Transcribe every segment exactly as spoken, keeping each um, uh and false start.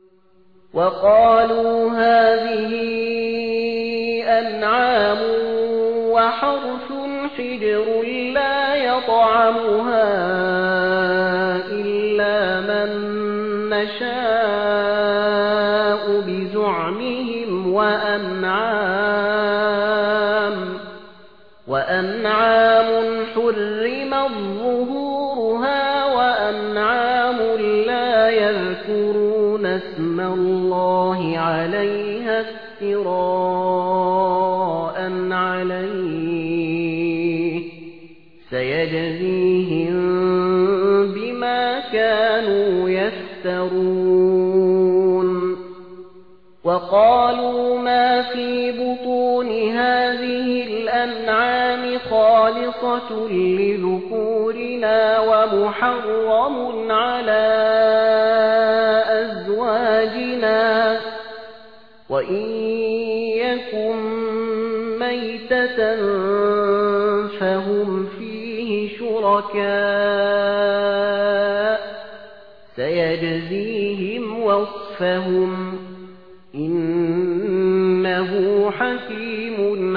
وقالوا هذه أنعام وحرث حجر لا يطعمها إلا من نشاء بزعمهم وأنعام وأنعام حرمت ظهورها وأنعام لا يذكرون اسم الله عليها افتراء عليه سيجزيهم بما كانوا يفترون وقالوا ما في بطون هذه الأنعام خالصة لذكورنا ومحرم على أزواجنا وإن يكن ميتة فهم فيه شركاء سيجزيهم وصفهم إنه حكيم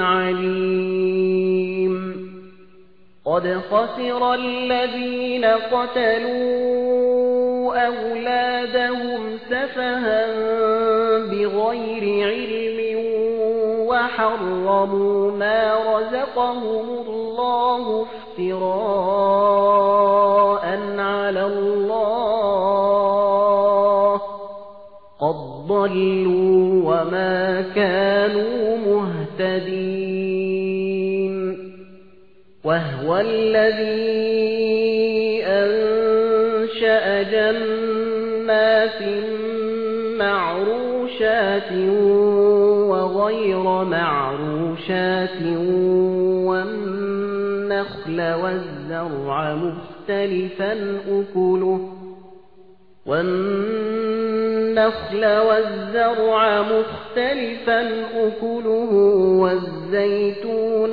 عليم قد خسر الذين قتلوا أولادهم سفها بغير علم وحرموا ما رزقهم الله افتراء على الله قد ضلوا وما كانوا مهتدين وهو الذي أنشأ جنات معروشات وغير معروشات والنخل والزرع مختلفا أكله والنخل والزرع مختلفا أكله والزيتون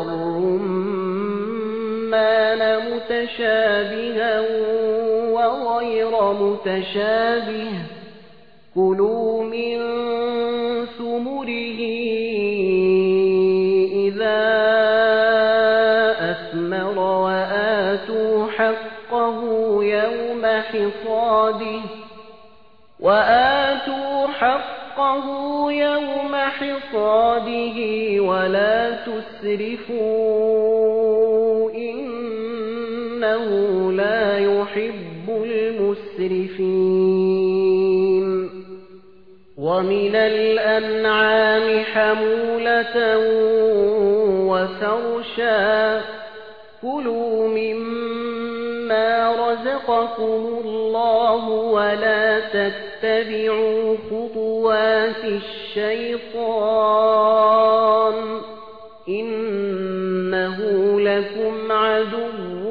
والرمان متشابها وغير متشابه كلوا من ثمره إذا أثمر وآتوا حقه يوم حصاده وآتوا حقه يوم حصاده ولا تسرفوا إنه لا يحب المسرفين ومن الأنعام حمولة وفرشا كلوا مما رزقكم الله ولا تتبعوا خطوات الشيطان إنه لكم عدو